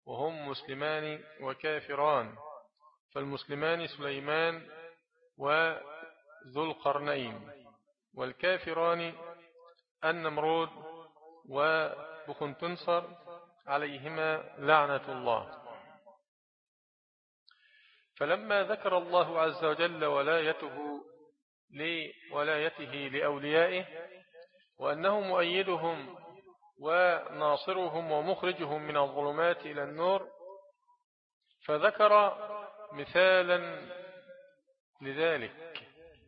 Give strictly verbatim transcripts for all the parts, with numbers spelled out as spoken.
وهم مسلمان وكافران، فالمسلمان سليمان وذو القرنين، والكافران النمرود وبخنتنصر عليهما لعنة الله. فلما ذكر الله عز وجل ولايته لولايته لأوليائه وأنه مؤيدهم وناصرهم ومخرجهم من الظلمات إلى النور، فذكر مثالا لذلك،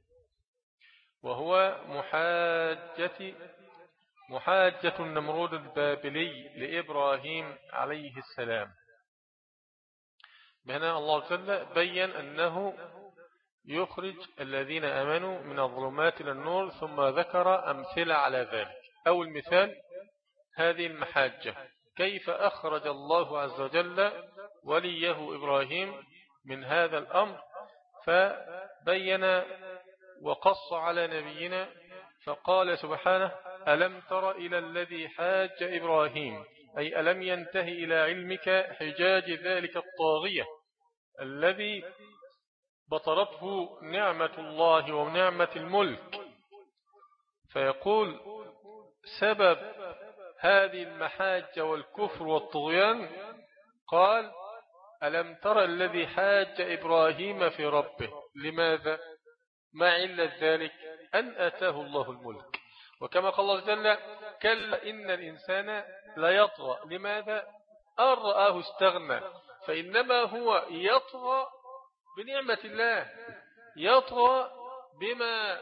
وهو محاجة محاجة النمرود البابلي لإبراهيم عليه السلام. بهنا الله تعالى بيّن أنه يخرج الذين آمنوا من الظلمات إلى النور، ثم ذكر أمثلة على ذلك. أول مثال هذه المحاجة، كيف أخرج الله عز وجل وليه إبراهيم من هذا الأمر، فبين وقص على نبينا فقال سبحانه: ألم تر إلى الذي حاج إبراهيم، أي ألم ينتهي إلى علمك حجاج ذلك الطاغية الذي بطرته نعمة الله ونعمة الملك. فيقول سبب هذه المحاجة والكفر والطغيان، قال: ألم تر الذي حاج إبراهيم في ربه. لماذا؟ ما علة ذلك؟ أن آتاه الله الملك. وكما قال الله جل: كلا إن الإنسان لا يطغى. لماذا؟ أن رآه استغنى. فإنما هو يطغى بنعمة الله، يطغى بما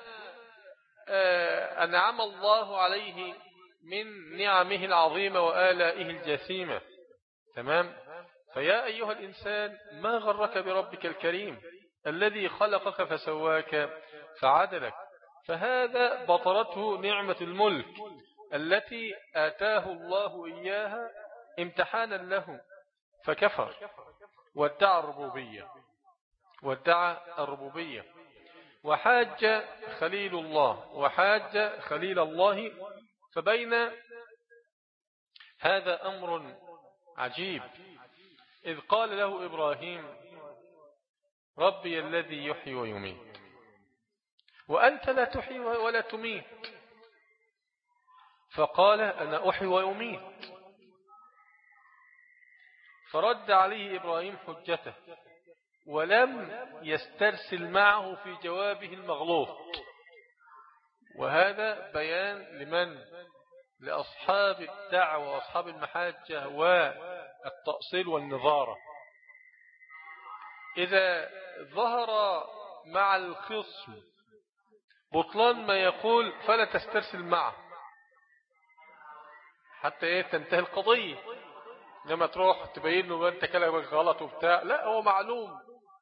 أنعم الله عليه من نعمه العظيمة وآلائه الجسيمة. تمام؟ فيا أيها الإنسان، ما غرك بربك الكريم الذي خلقك فسواك فعدلك. فهذا بطرته نعمة الملك التي آتاه الله إياها امتحانا له، فكفر وادعى الربوبية وادعى الربوبية وحاج خليل الله وحاج خليل الله. فبين هذا أمر عجيب، إذ قال له إبراهيم: ربي الذي يحيي ويميت وأنت لا تحيي ولا تميت. فقال: أنا أحيي ويميت. فرد عليه إبراهيم حجته ولم يسترسل معه في جوابه المغلوط. وهذا بيان لمن؟ لأصحاب الدعوة وأصحاب المحاجة والتأصيل والنظارة. إذا ظهر مع الخصم بطلان ما يقول فلا تسترسل معه حتى تنتهي القضية. لما تروح تبين له أنت كلامك غلط وبتاع، لا، هو معلوم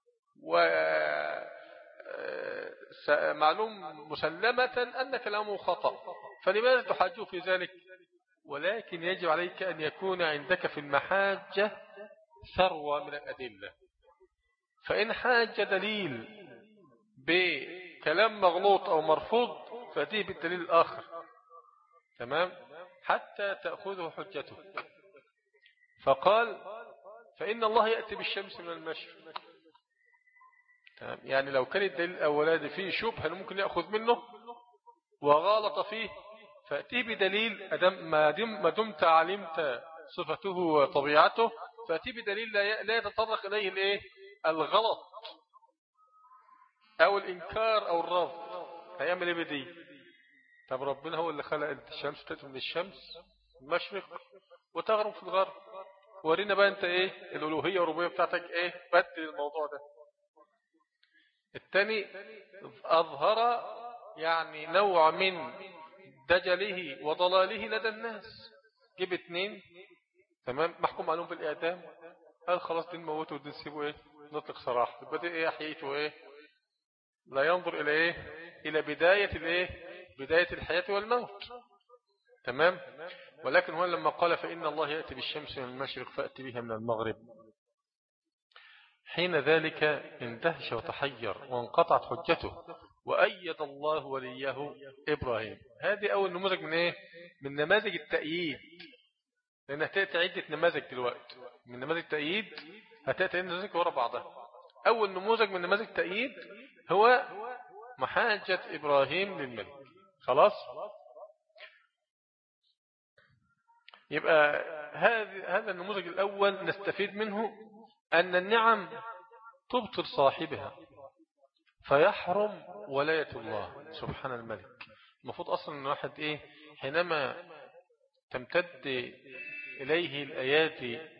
ومعلوم مسلمة أن كلامه خطأ، فلماذا تحاجه في ذلك؟ ولكن يجب عليك أن يكون عندك في المحاجة ثروة من الأدلة. فإن حاج دليل بكلام مغلوط أو مرفوض فأتيه بالدليل الآخر، تمام، حتى تأخذه حجته. فقال: فإن الله يأتي بالشمس من المشرق. تمام، يعني لو كان الدليل الأولاني فيه شبهة ممكن يأخذ منه وغالط فيه، فأتيه بدليل ما دمت علمت صفته وطبيعته، فأتيه بدليل لا يتطرق إليه الإيه؟ الغلط أو الإنكار أو الرفض. هيعمل إيه بدي؟ طب ربنا هو اللي خلق الشمس تأتي من الشمس المشرق وتغرب في الغرب، ورينا بقى أنت إيه الألوهية والربوبية بتاعتك إيه؟ بدل الموضوع ده. الثاني أظهر يعني نوع من دجله وضلاله لدى الناس. جيب اثنين، تمام، محكوم عليهم بالإعدام، قال خلاص دين موته ودين سيبه إيه؟ نطلق صراحة. يبقى دي إيه؟ أحييته إيه؟ لا ينظر إلى إيه؟ إلى بداية الإيه؟ بداية الحياة والموت. تمام. ولكن هو لما قال: فإن الله يأتي بالشمس من المشرق فأتي بها من المغرب، حين ذلك اندهش وتحير وانقطعت حجته وأيد الله وليه إبراهيم. هذه أول نموذج من إيه؟ من نماذج التأييد. لأن هتأتي عدة نماذج دلوقتي من نماذج تأييد، هتأتي عدة نماذج ورا بعضها. أول نموذج من نماذج تأييد هو محاجة إبراهيم للملك. خلاص، يبقى هذا النموذج الأول نستفيد منه أن النعم تبطل صاحبها فيحرم ولاية الله سبحان الملك. المفروض أصلا أن واحد إيه حينما تمتد إليه الآيات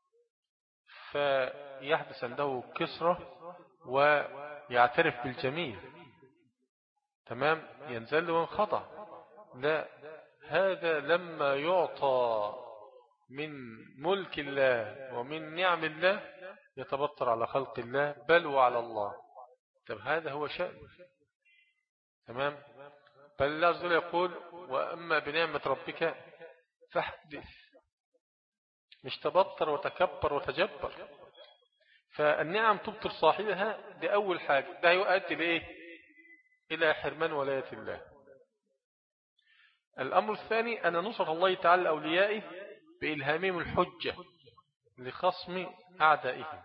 فيحدث عنده كسرة ويعترف بالجميل، تمام، ينزل وينخضع. لا، هذا لما يعطى من ملك الله ومن نعم الله يتبطر على خلق الله بل وعلى الله. طب هذا هو شأن، تمام. بل الله عز وجل يقول وأما بنعمة ربك فاحدث، مش تبطر وتكبر وتجبر. فالنعم تبطل صاحبها، دي أول حاجة، ده يؤدي لإيه؟ إلى حرمان ولاية الله. الأمر الثاني أن نصر الله تعالى أوليائه بإلهامهم الحجة لخصم أعدائهم.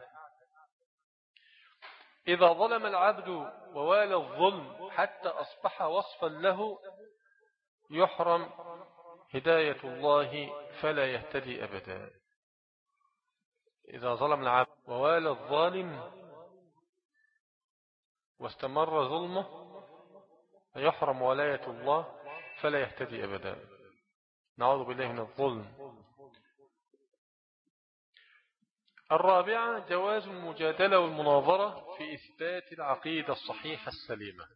إذا ظلم العبد ووالى الظلم حتى أصبح وصفا له يحرم هداية الله فلا يهتدي أبدا. إذا ظلم العبد ووالى الظالم واستمر ظلمه يحرم ولاية الله فلا يهتدي أبدا. نعوذ بالله من الظلم. الرابعة جواز المجادلة والمناظرة في إثبات العقيدة الصحيحة السليمة.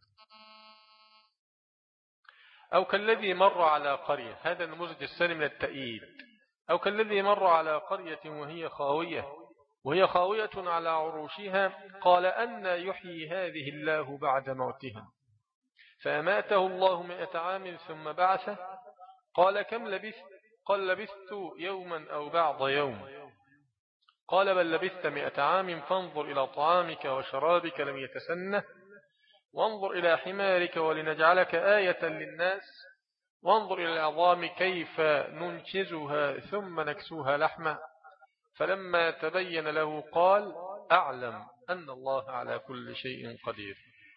أو كالذي مر على قرية، هذا النموذج الثاني من التأييد. أو كالذي مر على قرية وهي خاوية وهي خاوية على عروشها قال أن يحيي هذه الله بعد موتها فأماته الله مئة عام ثم بعثه قال كم لبثت؟ قال لبثت يوما أو بعض يوم. قال بل لبثت مئة عام فانظر إلى طعامك وشرابك لم يتسنه وانظر إلى حمارك ولنجعلك آية للناس وانظر إلى العظام كيف ننشزها ثم نكسوها لحمة فلما تبين له قال أعلم أن الله على كل شيء قدير.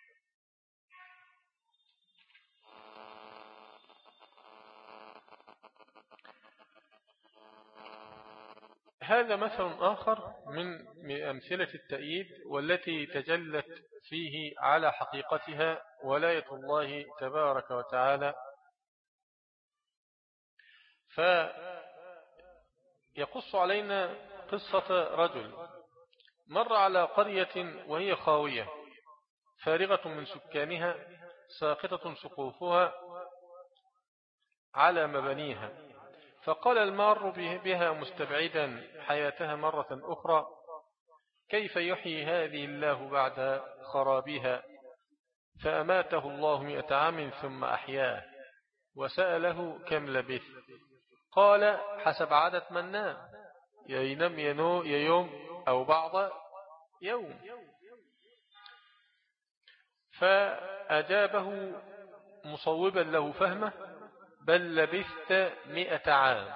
هذا مثل آخر من أمثلة التأييد والتي تجلت فيه على حقيقتها ولاية الله تبارك وتعالى. فيقص علينا قصة رجل مر على قرية وهي خاوية فارغة من سكانها ساقطة سقوفها على مبانيها فقال المار بها مستبعدا حياتها مرة أخرى كيف يحيي هذه الله بعد خرابها فأماته الله مئة عام ثم أحياه وسأله كم لبث قال حسب عدد من نام ينام ينو يوم أو بعض يوم. فأجابه مصوبا له فهمه بل لبثت مئة عام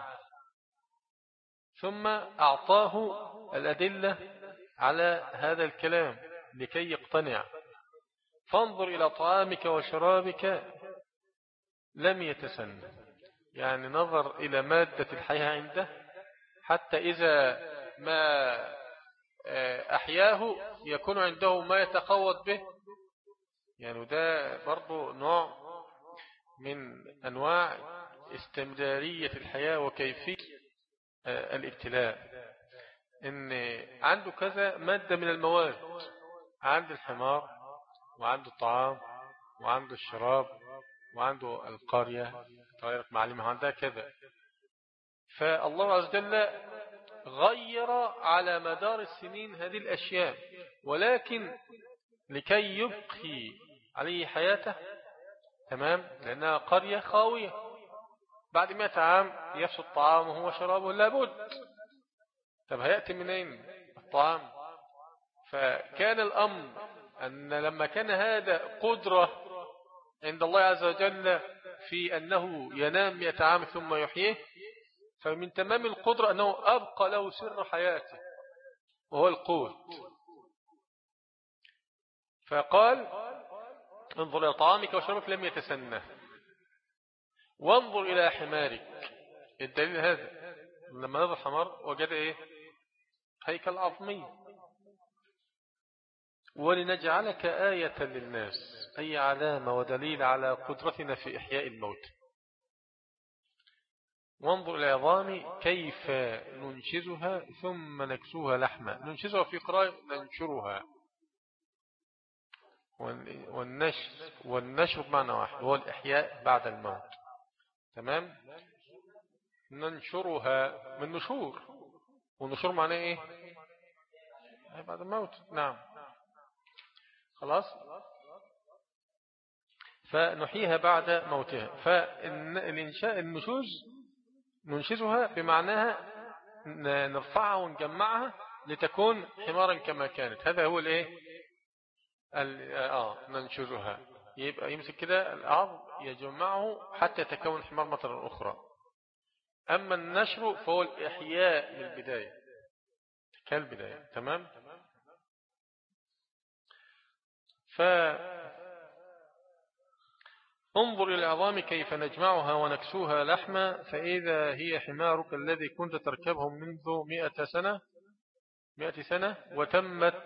ثم أعطاه الأدلة على هذا الكلام لكي يقتنع فانظر إلى طعامك وشرابك لم يتسنى يعني نظر إلى مادة الحياة عنده حتى إذا ما أحياه يكون عنده ما يتقوض به يعني ده برضو نوع من أنواع استمرارية الحياة وكيفية الابتلاء إن عنده كذا مادة من المواد عنده الحمار وعنده الطعام وعنده الشراب وعنده القرية تغيرت معالمها عندها كذا. فالله عز وجل غير على مدار السنين هذه الأشياء ولكن لكي يبقي عليه حياته تمام لأنها قرية خاوية بعد مئة عام يفسد طعامه وشرابه لابد. طب هيأتي منين الطعام؟ فكان الأمر أن لما كان هذا قدرة عند الله عز وجل في أنه ينام مئة عام ثم يحييه فمن تمام القدرة أنه أبقى له سر حياته وهو القوت. فقال انظر إلى طعامك وشربك لم يتسنه، وانظر إلى حمارك. الدليل هذا لما نظر حمار وجد إيه؟ هيكل عظمي. ولنجعلك آية للناس، أي علامة ودليل على قدرتنا في إحياء الموت. وانظر إلى العظام كيف ننشزها ثم نكسوها لحما. ننشزها في قراءة ننشرها، والنشر والنشر بمعنى واحد هو الإحياء بعد الموت. تمام. ننشرها من نشور، والنشور معناه إيه؟ بعد الموت. نعم. خلاص. فنحييها بعد موتها. فالإنشاء النشوز ننشزها بمعناها نرفعها ونجمعها لتكون حمارا كما كانت. هذا هو الايه اه ننشزها. يبقى يمسك كده العظم يجمعه حتى يتكون حمار مرة أخرى. أما النشر فهو الإحياء من البداية كالبداية. تمام. ف انظر إلى العظام كيف نجمعها ونكسوها لحما فإذا هي حمارك الذي كنت تركبهم منذ مئة سنة مئة سنة وتمت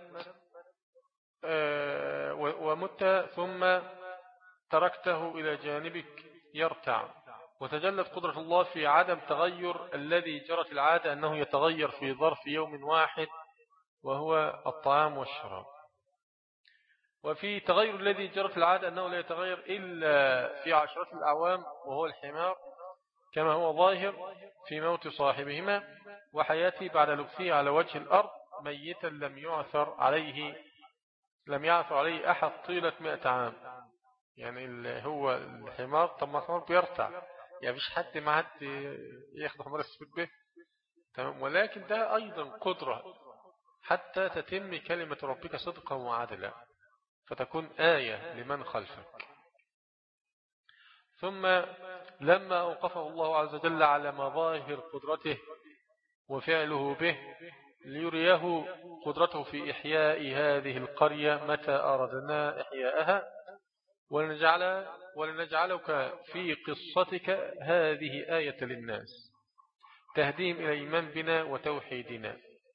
آه ومت ثم تركته إلى جانبك يرتع. وتجلت قدرة الله في عدم تغير الذي جرت العادة أنه يتغير في ظرف يوم واحد وهو الطعام والشراب. وفي تغير الذي جرت العادة أنه لا يتغير إلا في عشرات الأعوام وهو الحمار، كما هو ظاهر في موت صاحبهما وحياته بعد لبثه على وجه الأرض ميتا لم يعثر عليه لم يعثر عليه أحد طيلة مئة عام. يعني اللي هو الحمار، طب ما الحمار بيرتع، يعني مش حد ما حد ياخد حمار يستفيد به. تمام. ولكن ده أيضا قدرة حتى تتم كلمة ربك صدقا وعدلا فتكون آية لمن خلفك. ثم لما أوقفه الله عز وجل على مظاهر قدرته وفعله به ليريه قدرته في إحياء هذه القرية متى أردنا إحياءها ولنجعل ولنجعلك في قصتك هذه آية للناس تهديهم إلى الإيمان بنا وتوحيدنا.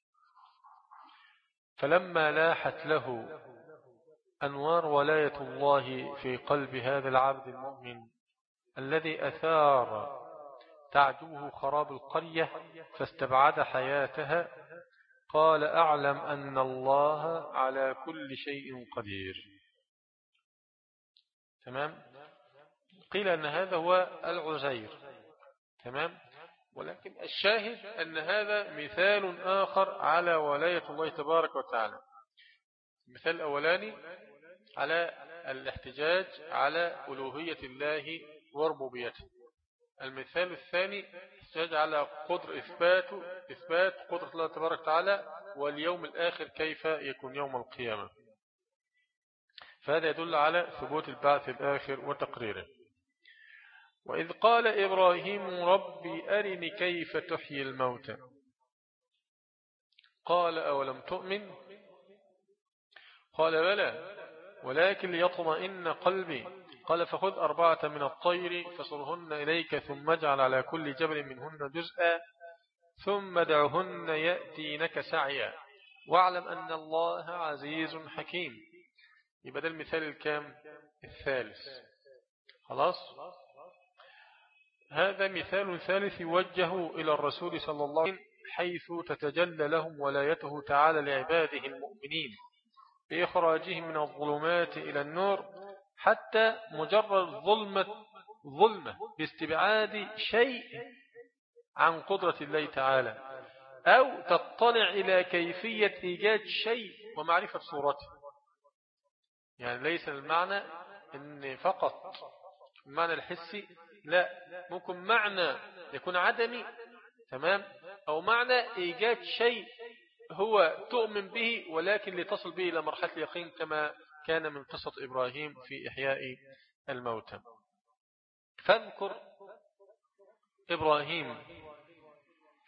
فلما لاحت له أنوار ولاية الله في قلب هذا العبد المؤمن الذي أثار تعجبه خراب القرية فاستبعد حياتها قال أعلم أن الله على كل شيء قدير. تمام. قيل أن هذا هو العزير. تمام. ولكن الشاهد أن هذا مثال آخر على ولاية الله تبارك وتعالى. المثال الأولاني على الاحتجاج على ألوهية الله وربوبيته. المثال الثاني احتجاج على قدر إثبات إثبات قدرة الله تبارك وتعالى واليوم الآخر كيف يكون يوم القيامة. فهذا يدل على ثبوت البعث الآخر وتقريره. وإذ قال إبراهيم ربي أرني كيف تحيي الموتى قال أولم تؤمن قال بلى ولكن ليطمئن قلبي قال فخذ أربعة من الطير فصرهن إليك ثم اجعل على كل جبل منهن جزءا ثم دعهن يأتينك سعيا واعلم أن الله عزيز حكيم. يبقى ده المثال الكام الثالث. خلاص. هذا مثال ثالث يوجه إلى الرسول صلى الله عليه وسلم حيث تتجلى لهم ولايته تعالى لعباده المؤمنين بإخراجهم من الظلمات إلى النور حتى مجرد ظلمة ظلمة باستبعاد شيء عن قدرة الله تعالى أو تطلع إلى كيفية إيجاد شيء ومعرفة صورته. يعني ليس المعنى إن فقط المعنى الحسي، لا، ممكن معنى يكون عدمي. تمام. أو معنى إيجاد شيء هو تؤمن به ولكن لتصل به إلى مرحلة اليقين كما كان من قصة إبراهيم في إحياء الموتى. فاذكر إبراهيم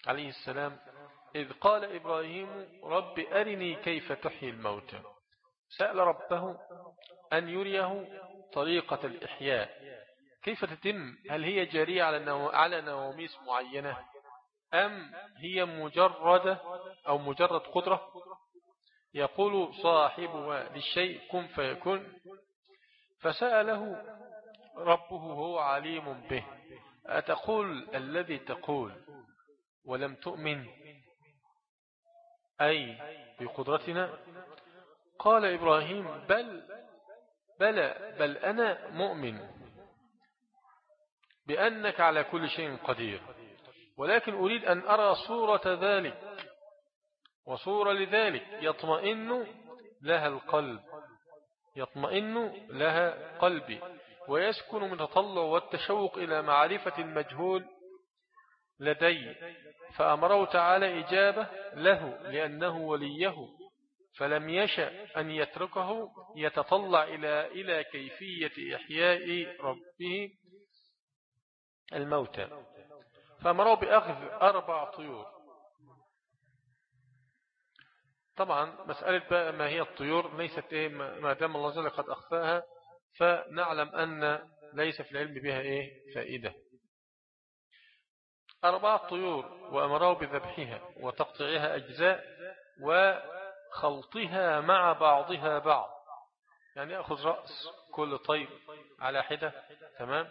عليه السلام إذ قال إبراهيم رب أرني كيف تحيي الموتى، سأل ربه أن يريه طريقة الإحياء كيف تتم، هل هي جارية على نواميس معينة أم هي مجرد أو مجرد قدرة يقول صاحبها للشيء كن فيكون. فسأله ربه هو عليم به أتقول الذي تقول ولم تؤمن أي بقدرتنا؟ قال إبراهيم بل بلى بل أنا مؤمن بأنك على كل شيء قدير، ولكن أريد أن أرى صورة ذلك وصورة لذلك يطمئن لها القلب يطمئن لها قلبي ويسكن من تطلع والتشوق إلى معرفة المجهول لدي. فأمره تعالى إجابة له لأنه وليه، فلم يشأ أن يتركه يتطلع إلى إلى كيفية إحياء ربه الموتى. فأمره بأخذ أربع طيور. طبعا مسألة بقى ما هي الطيور ليست إيه ما دام الله جل قد أخفاها، فنعلم أن ليس في العلم بها إيه فائدة. أربع طيور وأمره بذبحها وتقطيعها أجزاء وخلطها مع بعضها بعض، يعني يأخذ رأس كل طير على حدة، تمام،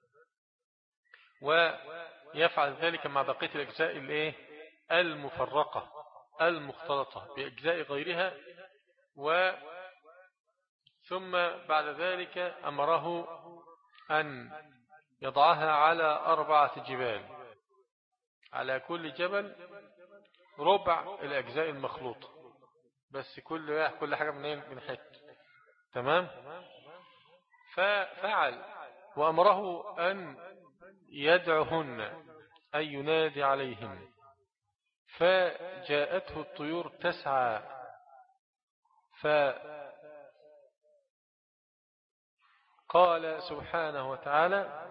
ويفعل ذلك مع بقية الأجزاء الإيه المفرقة المختلطة بأجزاء غيرها. و ثم بعد ذلك أمره أن يضعها على أربعة جبال، على كل جبل ربع الأجزاء المخلوطة، بس كل كل حاجة من من حتة، تمام. ففعل وأمره أن يدعهن أن ينادي عليهن، فجاءته الطيور تسعى فقال سبحانه وتعالى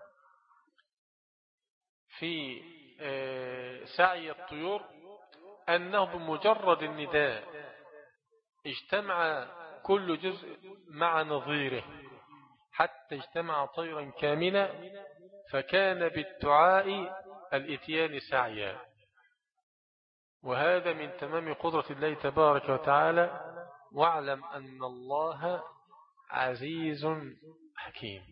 في سعي الطيور أنه بمجرد النداء اجتمع كل جزء مع نظيره حتى اجتمع طيرا كاملا، فكان بالدعاء الاتيان سعيا. وهذا من تمام قدرة الله تبارك وتعالى. واعلم أن الله عزيز حكيم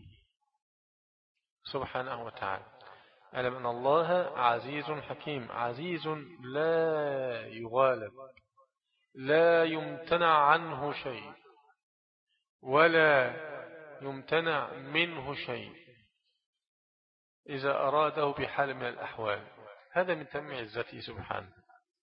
سبحانه وتعالى. اعلم أن الله عزيز حكيم، عزيز لا يغالب، لا يمتنع عنه شيء ولا يمتنع منه شيء إذا أراده بحال من الأحوال. هذا من تمام عزته سبحانه.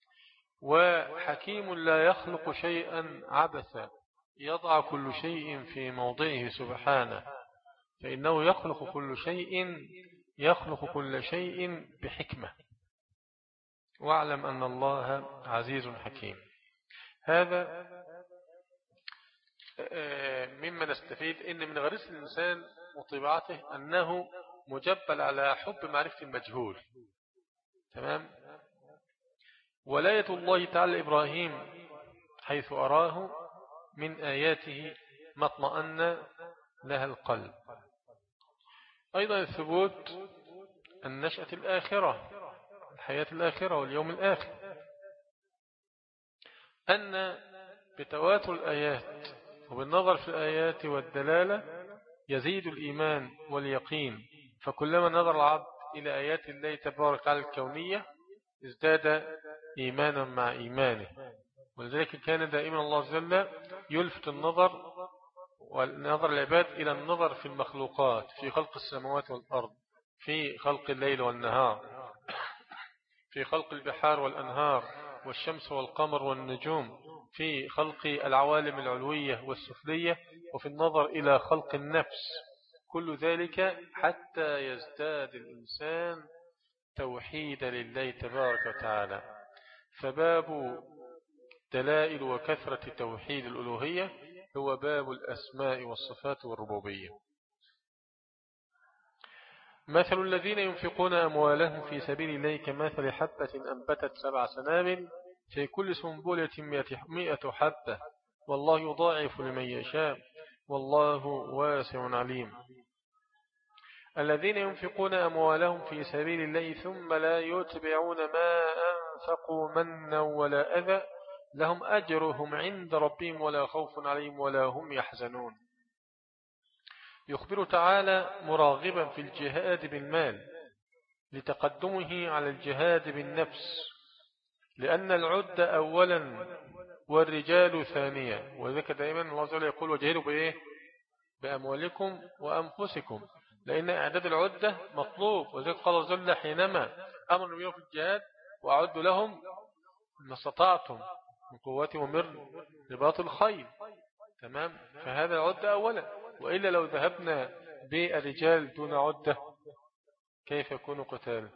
وحكيم لا يخلق شيئا عبثا، يضع كل شيء في موضعه سبحانه، فإنه يخلق كل شيء يخلق كل شيء بحكمة. واعلم أن الله عزيز حكيم. هذا مما نستفيد إن من غريزة الإنسان وطبيعته أنه مجبل على حب معرفة المجهول، تمام. ولاية الله تعالى إبراهيم حيث أراه من آياته ما اطمأن لها القلب. أيضا الثبوت النشأة الآخرة، الحياة الآخرة واليوم الآخر، أن بتواتر الآيات وبالنظر في الآيات والدلالة يزيد الإيمان واليقين. فكلما نظر العبد إلى آيات الله تبارك وتعالى الكونية ازداد إيمانا مع إيمانه. ولذلك كان دائما الله جل يلفت النظر والنظر العباد إلى النظر في المخلوقات، في خلق السماوات والأرض، في خلق الليل والنهار، في خلق البحار والأنهار والشمس والقمر والنجوم، في خلق العوالم العلوية والسفلية، وفي النظر إلى خلق النفس. كل ذلك حتى يزداد الإنسان توحيد لله تبارك وتعالى. فباب دلائل وكثرة توحيد الألوهية هو باب الأسماء والصفات والربوبية. مثل الذين ينفقون أموالهم في سبيل الله كمثل حبة أنبتت سبع سنابل في كل سنبلة مئة حبة والله يضاعف لمن يشاء والله واسع عليم. الذين ينفقون أموالهم في سبيل الله ثم لا يتبعون ما أنفقوا منا ولا أذى لهم أجرهم عند ربهم ولا خوف عليهم ولا هم يحزنون. يخبر تعالى مراغبا في الجهاد بالمال لتقدمه على الجهاد بالنفس لأن العد أولا والرجال ثانيا، وذلك دائما الله عز وجل يقول وجهدوا بإيه؟ بأموالكم وأنفسكم، لأن إعداد العدة مطلوب. وذلك قال الله عز وجل حينما أمر النبي في الجهاد وأعدوا لهم ما استطعتم من قوة ومن رباط الخيل. تمام. فهذا العدة أولا، وإلا لو ذهبنا بالرجال دون عدة كيف يكون قتال؟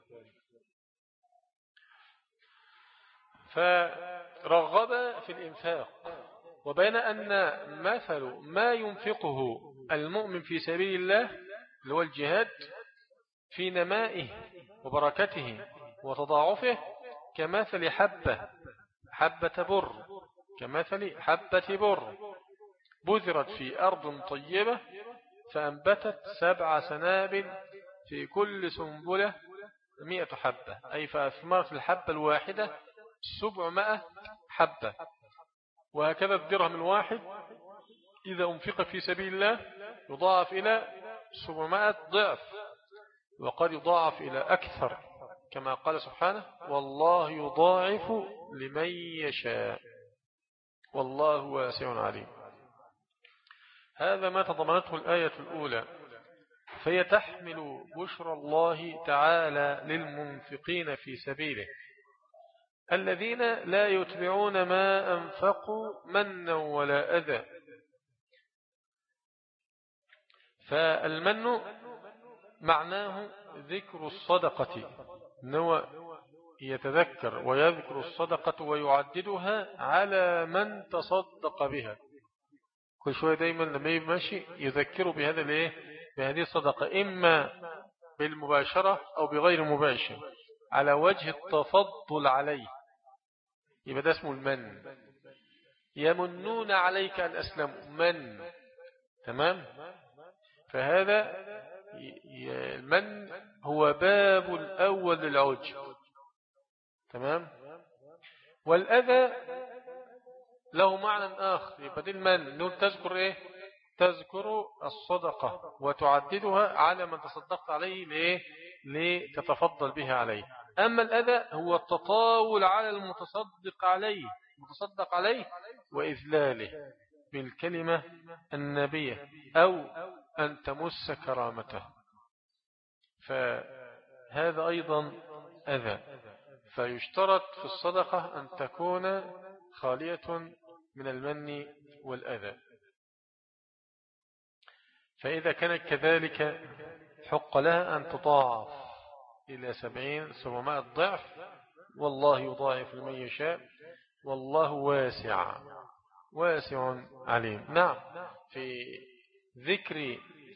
فرغب في الإنفاق، وبين أن مثل ما ينفقه المؤمن في سبيل الله اللي هو الجهاد في نمائه وبركته وتضاعفه كمثل حبة حبة بر كمثل حبة بر بذرت في أرض طيبة فأنبتت سبع سنابل في كل سنبلة مئة حبة، أي فأثمرت الحبة الواحدة سبعمائة حبة. وهكذا الدرهم الواحد إذا أنفق في سبيل الله يضاعف إلى سبعمائة ضعف، وقد يضاعف إلى أكثر كما قال سبحانه والله يضاعف لمن يشاء والله واسع عليم. هذا ما تضمنته الآية الأولى، فهي تحمل بشرى الله تعالى للمنفقين في سبيله الذين لا يتبعون ما أنفقوا منا ولا أذى. فالمن معناه ذكر الصدقة، أنه يتذكر ويذكر الصدقة ويعددها على من تصدق بها. كل شوية دايما لما يمشي يذكره بهذا الايه بهذه الصدقة، إما بالمباشرة أو بغير مباشر على وجه التفضل عليه، يبقى ده اسمه المن. يمنون عليك أن أسلموا من. تمام. فهذا المن هو باب الأول للعجب. تمام. والأذى له معنى آخر، يبقى دي المن نقول تذكر إيه تذكر الصدقة وتعددها على من تصدقت عليه ليه لتتفضل بها عليه. أما الأذى هو التطاول على المتصدق عليه المتصدق عليه وإذلاله بالكلمة النبية أو أن تمس كرامته، فهذا أيضا أذى. فيشترط في الصدقة أن تكون خالية من المن والأذى. فإذا كانت كذلك حق لها أن تضاعف إلى سبعين سبعمائة ضعف، والله يضاعف لمن يشاء والله واسع واسع عليم. نعم. في ذكر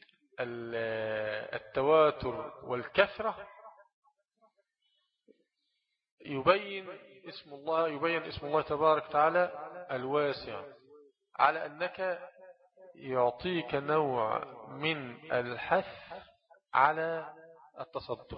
التواتر والكثرة يبين اسم الله يبين اسم الله تبارك وتعالى الواسع على أنك يعطيك نوع من الحث على التصدق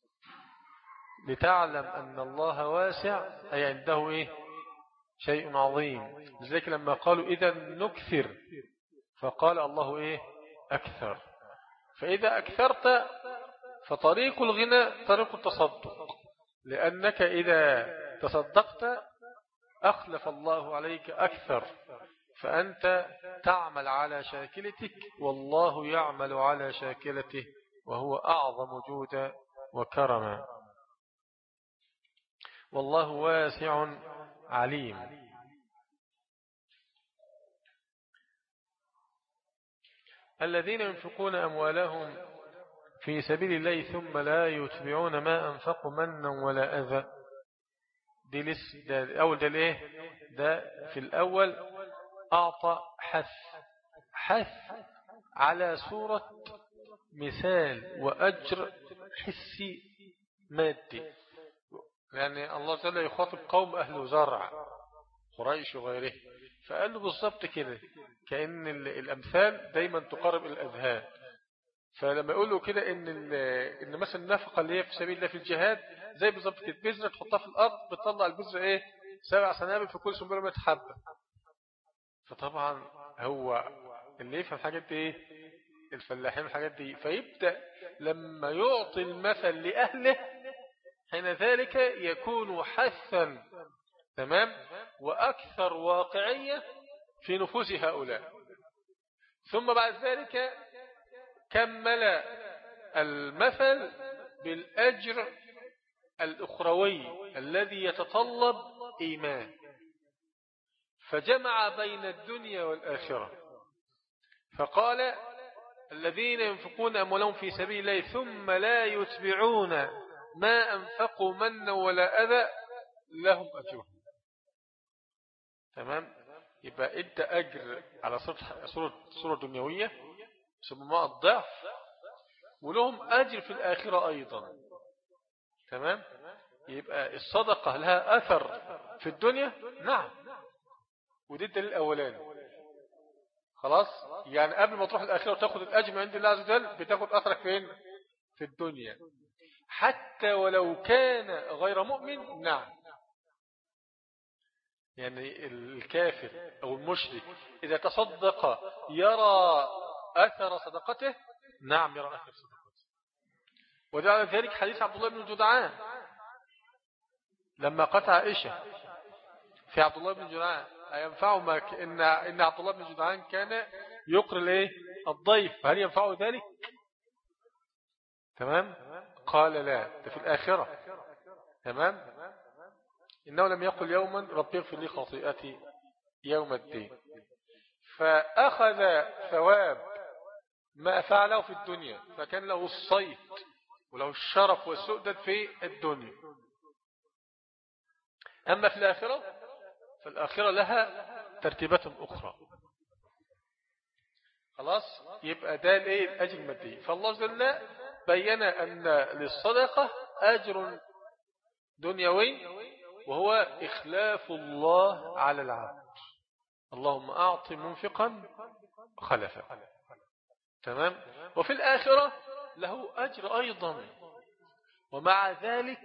لتعلم أن الله واسع، أي عنده إيه شيء عظيم. لذلك لما قالوا إذا نكثر فقال الله إيه أكثر. فإذا أكثرت فطريق الغنى طريق التصدق، لأنك إذا تصدقت أخلف الله عليك أكثر، فأنت تعمل على شاكلتك والله يعمل على شاكلته وهو أعظم جودا وكرما والله واسع عليم. الذين ينفقون أموالهم في سبيل الله ثم لا يتبعون ما أنفقوا منا ولا أذى. دي لس ده أول ده ليه ده في الأول أعطى حث حث على سورة مثال وأجر حسي مادي. يعني الله جل يخاطب قوم أهل زرع قريش وغيره، فقال له بالضبط كده، كأن الأمثال دايما تقرب الأذهان. فلما يقولوا كده إن, إن مثلا النفقة اللي هي في سبيل الله في الجهاد زي بالضبط كده، بذرة تحطها في الأرض بتطلع البذرة إيه سبع سنابل في كل سنبلة مئة حبة. فطبعا هو اللي يفهم الحاجات دي إيه الفلاحين الحاجات دي، فيبدأ لما يعطي المثل لأهله حين ذلك يكون حثا تمام وأكثر واقعية في نفوس هؤلاء. ثم بعد ذلك كمل المثل بالأجر الأخروي الذي يتطلب إيمان، فجمع بين الدنيا والآخرة، فقال الذين ينفقون أموالهم في سبيل الله ثم لا يتبعون ما أنفقوا منا ولا أذى لهم أجرهم. تمام. يبقى إدى أجر على صورة صورة صورة دنيوية سموها الضعف، ولهم أجر في الآخرة أيضا. تمام. يبقى الصدقة لها أثر في الدنيا، نعم، ودي الدليل الأولاني. خلاص، يعني قبل ما تروح الآخرة وتاخد الأجر من عند الله عز وجل بتاخد أثرك فين؟ في الدنيا، حتى ولو كان غير مؤمن. نعم، يعني الكافر أو المشرك إذا تصدق يرى أثر صدقته. نعم، يرى أثر صدقته. وجعل ذلك حديث عبد الله بن جدعان لما قطع عائشة في عبد الله بن جدعان أينفعه ما ك... إن... إن عبد الله بن جدعان كان يقرأ ليه الضيف، هل ينفعه ذلك؟ تمام. قال لا، ده في الآخرة. تمام. إنه لم يقل يوما ربي اغفر لي خطيئتي يوم الدين، فأخذ ثواب ما فعله في الدنيا، فكان له الصيت وله الشرف والسؤدد في الدنيا. أما في الآخرة فالآخرة لها ترتيبات أخرى. خلاص، يبقى ده الايه الأجر المادي. فالله جل بين أن للصدقة أجر دنيوي وهو إخلاف الله على العبد. اللهم أعط منفقا خلفا. تمام. وفي الآخرة له أجر أيضا، ومع ذلك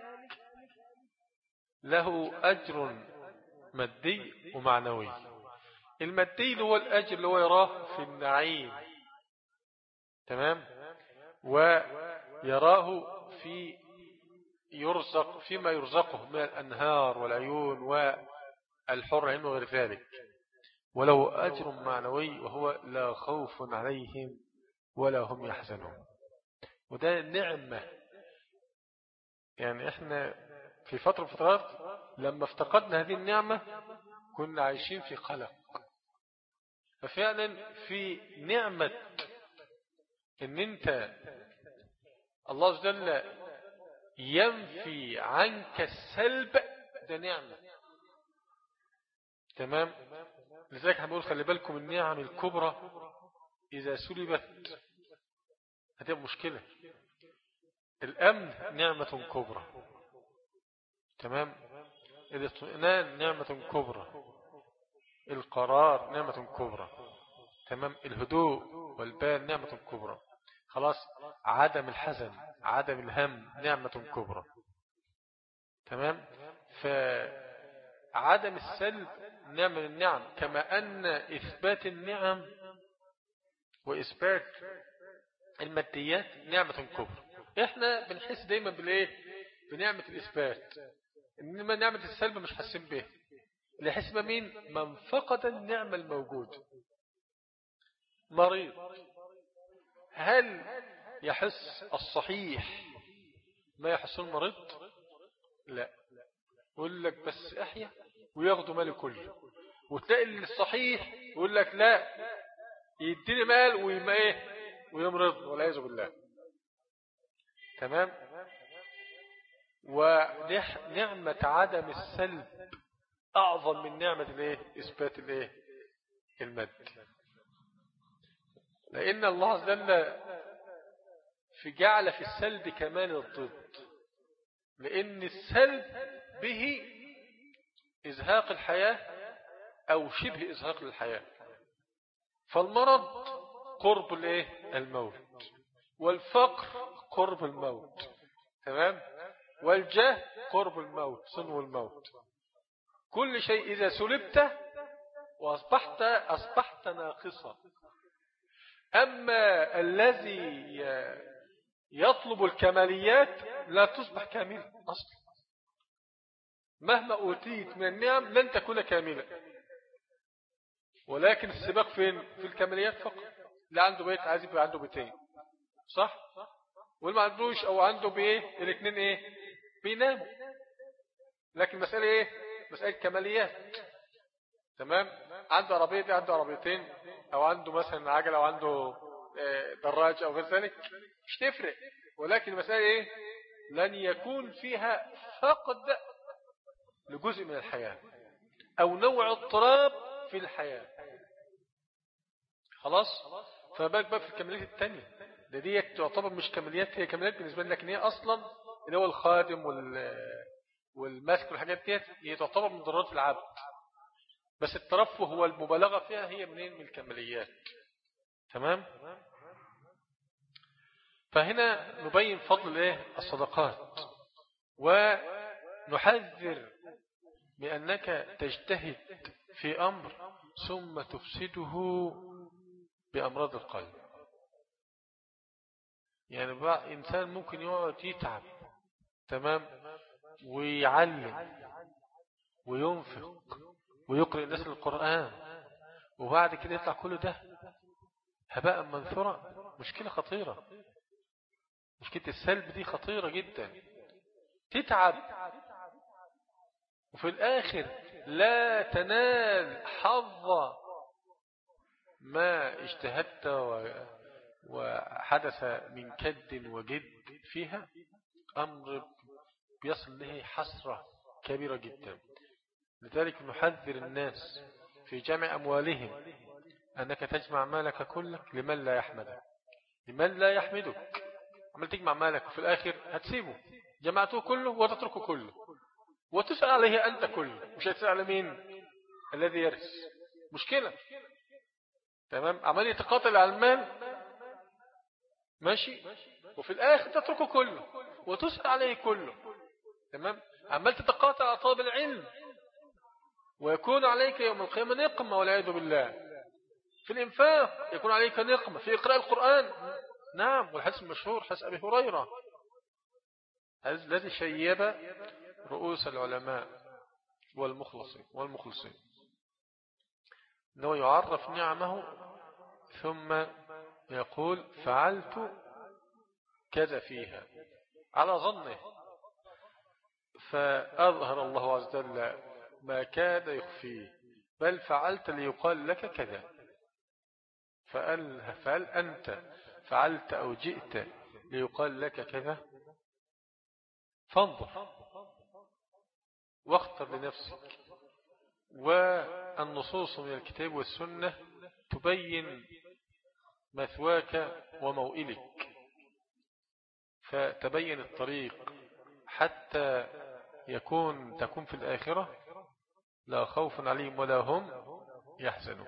له أجر مادي ومعنوي. المادي هو الأجر اللي هو يراه في النعيم. تمام. ويراه في يرزق فيما يرزقه من الأنهار والعيون والحر عين وغير ذلك. وله أجر معنوي وهو لا خوف عليهم ولا هم يحزنون. وده نعمة. يعني احنا في فترة فترات لما افتقدنا هذه النعمة كنا عايشين في قلق. ففعلا في نعمة ان انت الله جل ينفي عنك السلب، ده نعمة. تمام. لذلك هنقول خلي بالكم النعم الكبرى إذا سلبت هتبقى مشكلة. الأمن نعمة كبرى. تمام. الاطمئنان نعمة كبرى. القرار نعمة كبرى. تمام. الهدوء والبال نعمة كبرى. خلاص، عدم الحزن عدم الهم نعمة كبرى. تمام. فعدم السلب نعمة من النعم، كما أن إثبات النعم وإثبات الماديات نعمة كبرى. إحنا بنحس دايما بالإيه؟ بنعمة الإثبات، إنما نعمة السلب مش حاسين به. اللي يحس بمين؟ من فقد النعمة الموجودة. مريض، هل يحس الصحيح ما يحس المريض؟ لا، يقول لك بس احيا وياخدوا مالي كله. وتلاقي الصحيح يقول لك لا، يديني مال ويما ايه ويمرض والعياذ بالله. تمام. ونعمة عدم السلب اعظم من نعمة الايه اثبات الايه المد. لان الله جل في جعل في السلب كمال الضد، لأن السلب به إزهاق الحياة أو شبه إزهاق الحياة. فالمرض قرب الايه الموت، والفقر قرب الموت، تمام، والجهل قرب الموت، صنو الموت. كل شيء إذا سلبته وأصبحت أصبحت ناقصا. أما الذي يطلب الكماليات لا تصبح كاملا أصلا، مهما أوتيت من النعم لن تكون كاملة، ولكن السباق فين؟ في الكماليات فقط. اللي عنده بيت عايز يبقى عنده بيتين، صح؟ واللي ما عندوش أو عنده بيه الاثنين إيه؟ بيناموا. لكن مسألة إيه؟ مسألة كماليات، تمام؟ عنده عربية دي عنده عربيتين، أو عنده مثلا عجلة أو عنده دراج أو غير ذلك، مش تفرق. ولكن المسألة إيه؟ لن يكون فيها فقد لجزء من الحياة أو نوع اضطراب في الحياة. خلاص؟ فبالك بقى في الكماليات التانية، ده دي تعتبر مش كماليات، هي كماليات بالنسبة لنا، لكن هي أصلا اللي هو الخادم وال والماسك والحاجات ديت هي تعتبر من ضرورات العبد، بس الترفه هو المبالغة فيها هي منين؟ من الكماليات، تمام. فهنا نبين فضل ايه الصدقات، ونحذر بأنك تجتهد في أمر ثم تفسده بأمراض القلب. يعني بقى إنسان ممكن يقعد يتعب، تمام، ويعلم وينفق ويقرأ الناس القرآن، وبعد كده يطلع كل ده هباء منثورا. مشكلة خطيرة، مشكلة السلب دي خطيرة جدا. تتعب وفي الآخر لا تنال حظ ما اجتهدت وحدث من كد وجد فيها، أمر بيصل له حسرة كبيرة جدا. لذلك نحذر الناس في جمع أموالهم أنك تجمع مالك كلك لمن لا يحمدك، لمن لا يحمدك. عمل تجمع مالك وفي الآخر هتسيبه، جمعته كله وتتركه كله، وتسأل عليه أنت كله، مش هتسأل على مين؟ الذي يرث. مشكلة، تمام. عمال يتقاتل على المال، ماشي، وفي الآخر تتركه كله وتسأل عليه كله، تمام. عمال تتقاتل على طالب العلم، ويكون عليك يوم القيامة نقمة والعياذ بالله. في الإنفاق يكون عليك نقمة، في إقراء القرآن، نعم. والحديث المشهور حديث أبي هريرة الذي شيب رؤوس العلماء والمخلصين والمخلصين، أنه يعرف نعمه ثم يقول فعلت كذا فيها على ظنه، فأظهر الله عز وجل ما كاد يخفيه، بل فعلت ليقال لك كذا. فقال فهل أنت فعلت أو جئت ليقال لك كذا؟ فانظر واختر لنفسك. والنصوص من الكتاب والسنة تبين مثواك وموئلك، فتبين الطريق حتى يكون تكون في الآخرة لا خوف عليهم ولا هم يحزنون.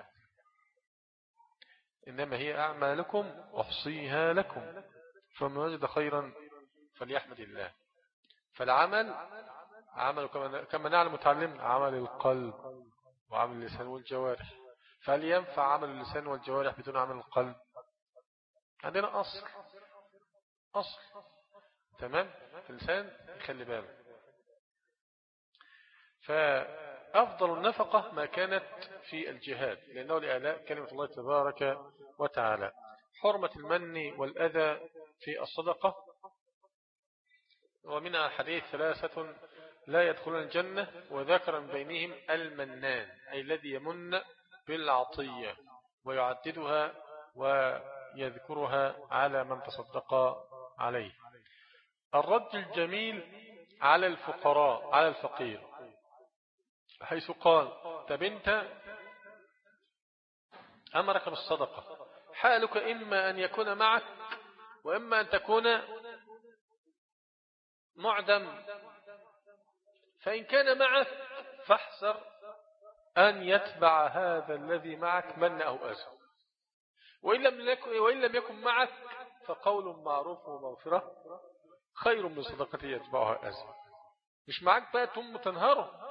إنما هي أعمالكم أحصيها لكم فمن وجد خيرا فليحمد الله. فالعمل عمل كما نعلم متعلم عمل القلب وعمل اللسان والجوارح، فهل ينفع عمل اللسان والجوارح بدون عمل القلب؟ عندنا أصل أصل تمام. اللسان يخلي باله. فأفضل النفقة ما كانت في الجهاد، لأنه لأعلاء كلمة الله تبارك وتعالى. حرمة المن والأذى في الصدقة، ومنها حديث ثلاثة لا يدخلون الجنة، وذكر من بينهم المنان، أي الذي يمن بالعطية ويعددها ويذكرها على من تصدق عليه. الرد الجميل على الفقراء على الفقير، حيث قال طب انت أمرك بالصدقة، حالك إما أن يكون معك وإما أن تكون معدم. فإن كان معك فاحذر أن يتبع هذا الذي معك من أو أذى، وإن لم يكن, وإن لم يكن معك فقول معروف ومغفرة خير من صدقة يتبعها أذى. مش معك بقى تم تنهره.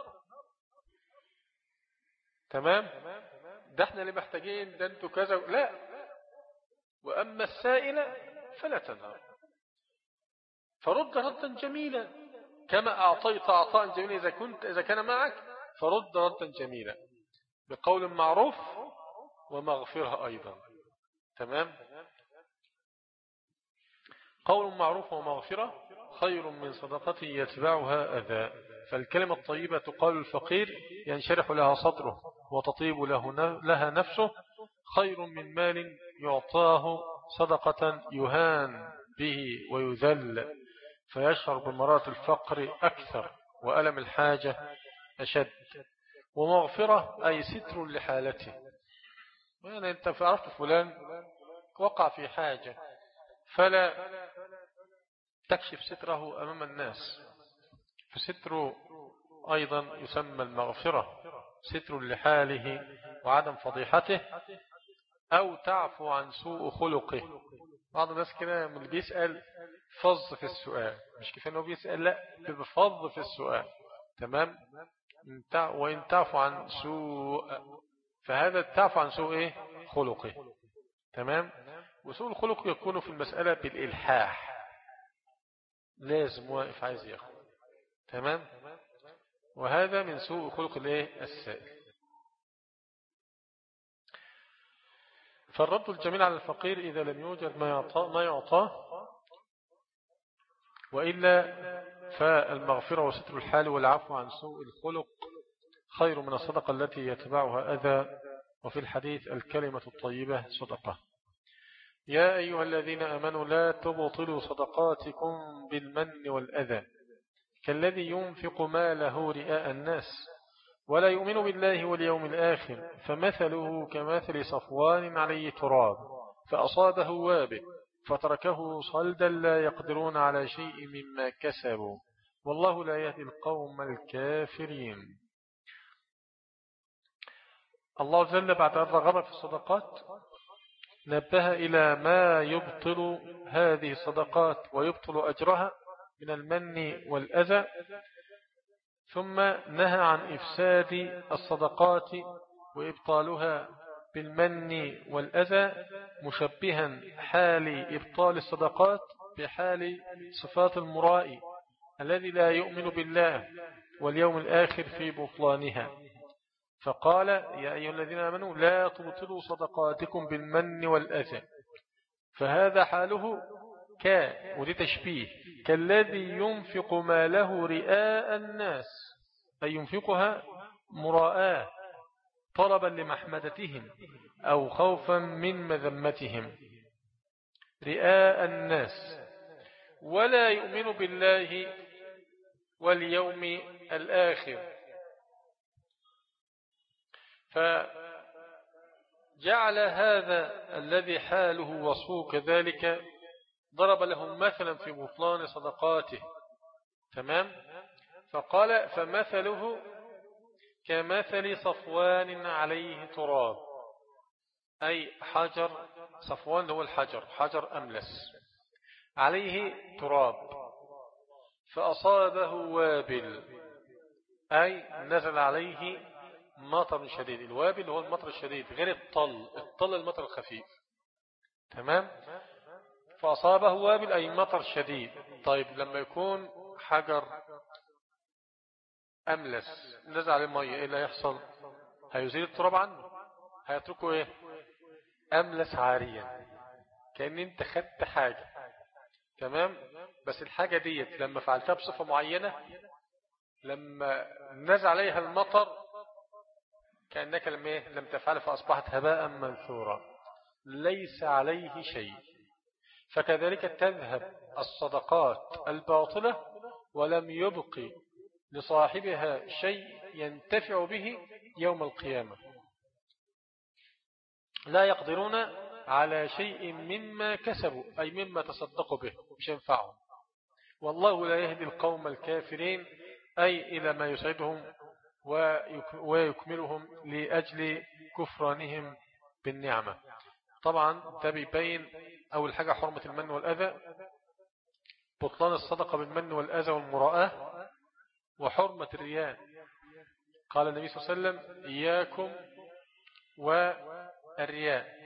تمام؟ ده احنا اللي محتاجين، ده انتوا كذا، لا. وأما السائل فلا تنهر، فرد ردا جميلا كما أعطيت عطاء جميلا. إذا كنت إذا كان معك فرد ردا جميلا بقول معروف ومغفرة أيضا. تمام؟ قول معروف ومغفرة خير من صدقة يتبعها أذى. فالكلمة الطيبة تقال الفقير ينشرح لها صدره وتطيب له لها نفسه خير من مال يعطاه صدقة يهان به ويذل فيشعر بمرات الفقر أكثر وألم الحاجة أشد. ومغفرة أي ستر لحالته، يعني أنت عرفت فلان وقع في حاجة فلا تكشف ستره أمام الناس، فستره أيضا يسمى المغفرة، ستر لحاله وعدم فضيحته، أو تعفو عن سوء خلقه. بعض الناس كده من اللي بيسأل فظ في السؤال، مش كفاية أنه بيسأل، لا بفظ في السؤال. تمام؟ وإن تعفو عن سوء، فهذا تعفو عن سوء إيه؟ خلقه. تمام؟ وسوء الخلق يكون في المسألة بالإلحاح، لازم واقف عايز ياخد. تمام؟ وهذا من سوء خلق الايه؟ السائل. فالرد الجميل على الفقير إذا لم يوجد ما يعطاه, ما يعطاه وإلا فالمغفرة وستر الحال والعفو عن سوء الخلق خير من الصدقة التي يتبعها أذى. وفي الحديث الكلمة الطيبة صدقة. يا أيها الذين آمنوا لا تبطلوا صدقاتكم بالمن والأذى كالذي ينفق ماله رئاء الناس ولا يؤمن بالله واليوم الآخر فمثله كمثل صفوان عليه تراب فأصابه وابل فتركه صلدا لا يقدرون على شيء مما كسبوا والله لا يهدي القوم الكافرين. الله جل بعد أن رغب في الصدقات نبه إلى ما يبطل هذه الصدقات ويبطل أجرها من المن والأذى، ثم نهى عن إفساد الصدقات وإبطالها بالمن والأذى مشبها حال إبطال الصدقات بحال صفات المرائي الذي لا يؤمن بالله واليوم الآخر في بطلانها. فقال يا أيها الذين آمنوا لا تبطلوا صدقاتكم بالمن والأذى، فهذا حاله ك ودي تشبيه كالذي ينفق ماله رئاء الناس، أي ينفقها مراءة طلبا لمحمدتهم أو خوفا من مذمتهم رئاء الناس ولا يؤمن بالله واليوم الآخر. فجعل هذا الذي حاله وصفه كذلك ضرب لهم مثلا في بطلان صدقاته. تمام؟ فقال فمثله كمثل صفوان عليه تراب، أي حجر، صفوان هو الحجر، حجر أملس عليه تراب فأصابه وابل، أي نزل عليه مطر شديد. الوابل هو المطر الشديد غير الطل، الطل المطر الخفيف. تمام؟ فأصابه وابل أي مطر شديد. طيب لما يكون حجر أملس نزل عليه مية إيه اللي هيحصل؟ هيزيل التراب عنه، هيتركه إيه؟ أملس عاريا، كأن انت خدت حاجة. تمام؟ بس الحاجة ديت لما فعلتها بصفة معينة لما نزل عليها المطر كأنك لم, إيه؟ لم تفعل فأصبحت هباء منثورا ليس عليه شيء. فكذلك تذهب الصدقات الباطلة ولم يبقي لصاحبها شيء ينتفع به يوم القيامة، لا يقدرون على شيء مما كسبوا أي مما تصدقوا به مش ينفعهم. والله لا يهدي القوم الكافرين أي إلى ما يسعدهم ويكملهم لأجل كفرانهم بالنعمة. طبعا ده بيبين أول حاجة حرمة المن والأذى، بطلان الصدقة بالمن والأذى والمراءة، وحرمة الرياء. قال النبي صلى الله عليه وسلم إياكم والرياء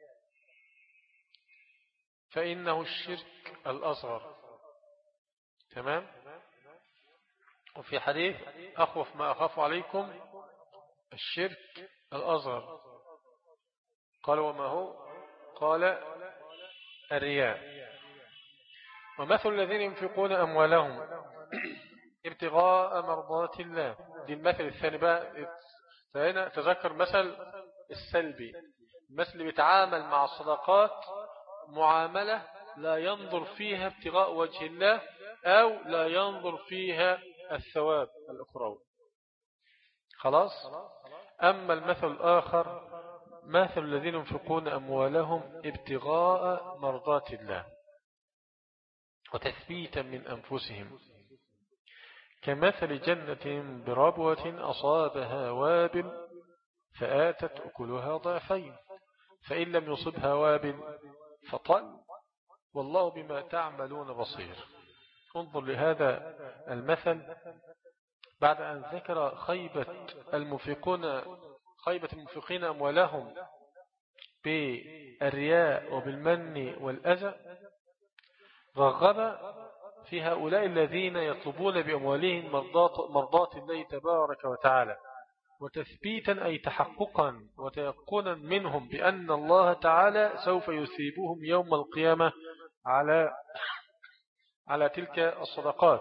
فإنه الشرك الأصغر. تمام. وفي حديث أخوف ما أخاف عليكم الشرك الأصغر. قال وما هو؟ قال الرياء. ومثل الذين ينفقون أموالهم ابتغاء مرضات الله. دي المثل الثاني بقى. تذكر مثل السلبي، مثل بيتعامل مع الصدقات معاملة لا ينظر فيها ابتغاء وجه الله أو لا ينظر فيها الثواب الأخروي. خلاص. أما المثل الآخر مثل الذين ينفقون أموالهم ابتغاء مرضات الله وتثبيتا من أنفسهم كمثل جنة بربوة أصابها وابل فآتت أكلها ضعفين فإن لم يصبها وابل فطل والله بما تعملون بصير. انظر لهذا المثل بعد أن ذكر خيبة المنفقون خيبة المنفقين أموالهم بالرياء وبالمن والأذى، رغب في هؤلاء الذين يطلبون بأموالهم مرضات الله تبارك وتعالى وتثبيتا أي تحققا وتيقنا منهم بأن الله تعالى سوف يثيبهم يوم القيامة على على تلك الصدقات.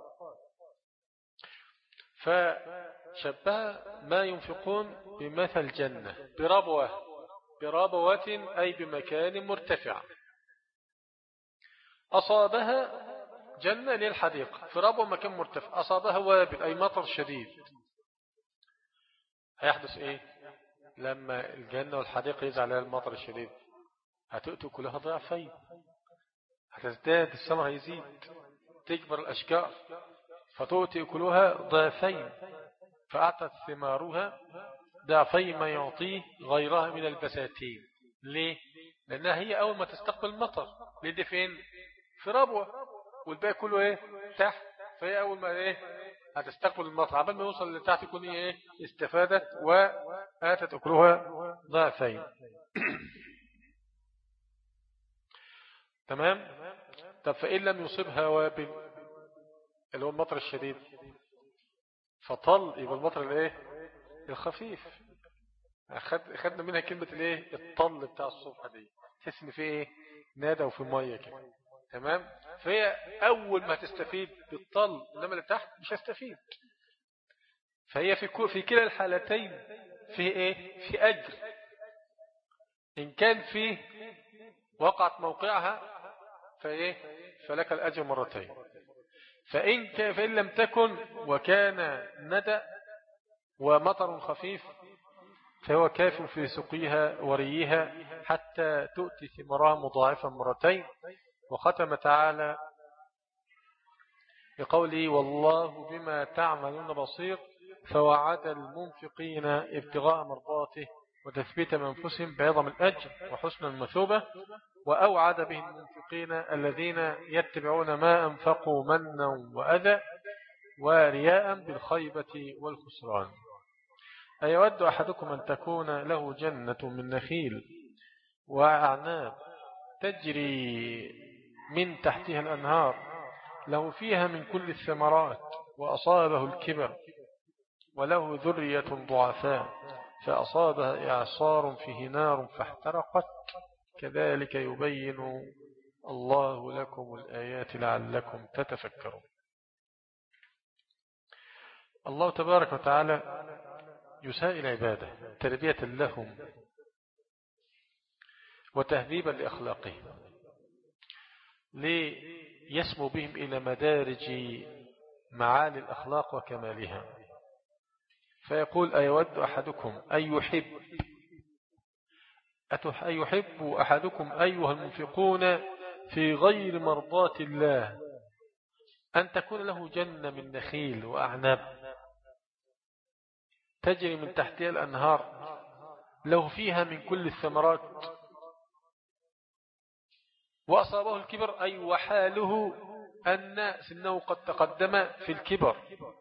فشبه ما ينفقون بمثل جنة بربوة بربوة أي بمكان مرتفع أصابها جنة للحديقة في ربوة مكان مرتفع أصابها وابل أي مطر شديد. هيحدث إيه لما الجنة والحديقة يزعل عليها المطر الشديد؟ هتؤتوا كلها ضعفين، هتزداد الثمر يزيد، تكبر الأشجار فتؤتي كلها ضعفين فأعطت ثمارها ضعفي ما يعطيه غيرها من البساتين. ليه؟ لأنها هي أول ما تستقبل المطر. ليه دي فين؟ في ربوة والباقي كله إيه؟ تحت. فهي أول ما إيه؟ هتستقبل المطر عبال ما يوصل لتحت يكون إيه؟ استفادت وآتت أكلها ضعفين. تمام؟ طب فإن لم يصبها وابل اللي هو المطر الشديد فطل، يبقى المطر الايه الخفيف. أخذنا منها كلمة الايه الطل بتاع الصبح دي، تحس ان في ايه نادى وفي ميه كده. تمام. فهي اول ما تستفيد بالطل انما اللي تحت مش هستفيد. فهي في في كلا الحالتين في ايه في اجر. ان كان فيه وقعت موقعها فايه فلك الاجر مرتين. فإن, فإن لم تكن وكان ندى ومطر خفيف فهو كاف في سقيها وريها حتى تؤتي ثمرها مضاعفا مرتين. وختم تعالى بقوله والله بما تعملون بصير فوعد المنفقين ابتغاء مرضاته وتثبيت من أنفسهم بعظم الأجر وحسن المثوبة، وأوعد به المنفقين الذين يتبعون ما أنفقوا منا وأذى ورياء بالخيبة والخسران. أيود أحدكم أن تكون له جنة من نخيل وأعناب تجري من تحتها الأنهار له فيها من كل الثمرات وأصابه الكبر وله ذرية ضعفاء فأصابها إعصار فيه نار فاحترقت كذلك يبين الله لكم الآيات لعلكم تتفكرون. الله تبارك وتعالى يسائل عباده تربية لهم وتهذيبا لأخلاقهم ليسمو بهم إلى مدارج معالي الأخلاق وكمالها. فيقول أيود أحدكم أن يحب أيحب أحدكم أيها المنفقون في غير مرضاة الله أن تكون له جنة من نخيل وأعناب تجري من تحتها الأنهار له فيها من كل الثمرات وأصابه الكبر، أي وحاله أن سنه قد تقدم في الكبر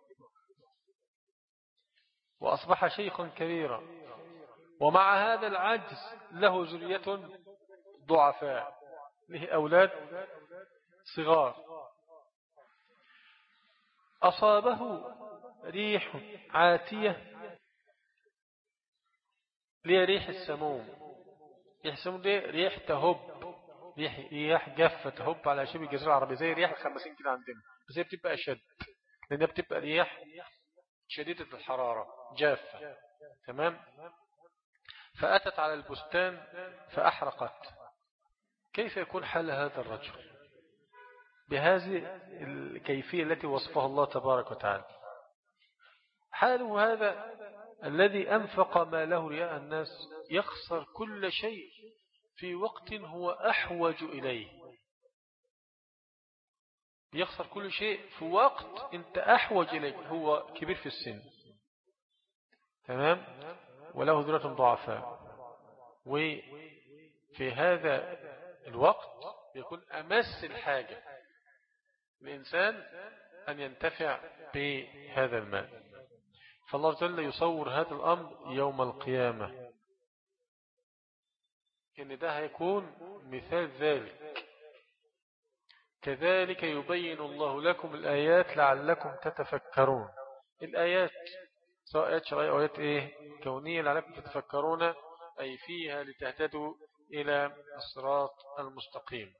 وأصبح شيخا كبيرا، ومع هذا العجز له ذرية ضعفاء، له أولاد صغار، أصابه ريح عاتية ليه ريح السموم. ريح السموم دي ريح تهب، ريح ريح جافة تهب على شبه الجزيرة العربية زي ريح الخمسين كده عندنا، بس هي بتبقى أشد لأنها بتبقى ريح شديدة الحرارة جافة. تمام. فأتت على البستان فأحرقت. كيف يكون حال هذا الرجل بهذه الكيفية التي وصفها الله تبارك وتعالى؟ حاله هذا الذي أنفق ماله رياء الناس يخسر كل شيء في وقت هو أحوج إليه، يخسر كل شيء في وقت أنت أحوج إليه. هو كبير في السن، تمام، وله ذرة ضعفاء، وفي هذا الوقت يكون أمس الحاجة الإنسان أن ينتفع بهذا المال. فالله جل يصور هذا الأمر يوم القيامة إن ده هيكون مثال ذلك. كذلك يبين الله لكم الآيات لعلكم تتفكرون. الآيات سواء آيات شرعية أو آيات إيه كونية لعلكم تتفكرون، أي فيها لتهتدوا إلى الصراط المستقيم.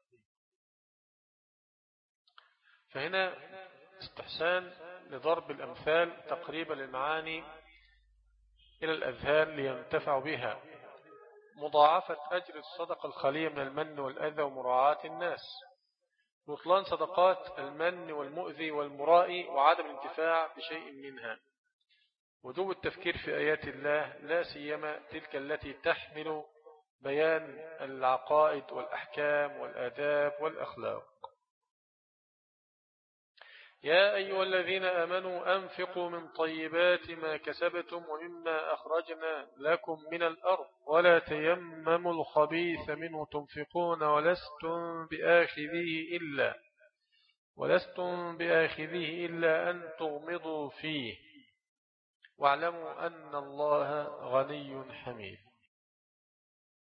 فهنا استحسان لضرب الأمثال تقريبا للمعاني إلى الأذهان لينتفع بها، مضاعفة أجر الصدقة الخالية من المن والأذى ومراعاة الناس، بطلان صدقات المن والمؤذي والمرائي وعدم الانتفاع بشيء منها، وجوب التفكير في آيات الله لا سيما تلك التي تحمل بيان العقائد والأحكام والآداب والأخلاق. يا أيها الذين آمنوا أنفقوا من طيبات ما كسبتم ومما أخرجنا لكم من الأرض ولا تيمموا الخبيث منه تنفقون ولستم بآخذيه إلا ولستم بآخذيه إلا أن تغمضوا فيه واعلموا أن الله غني حميد.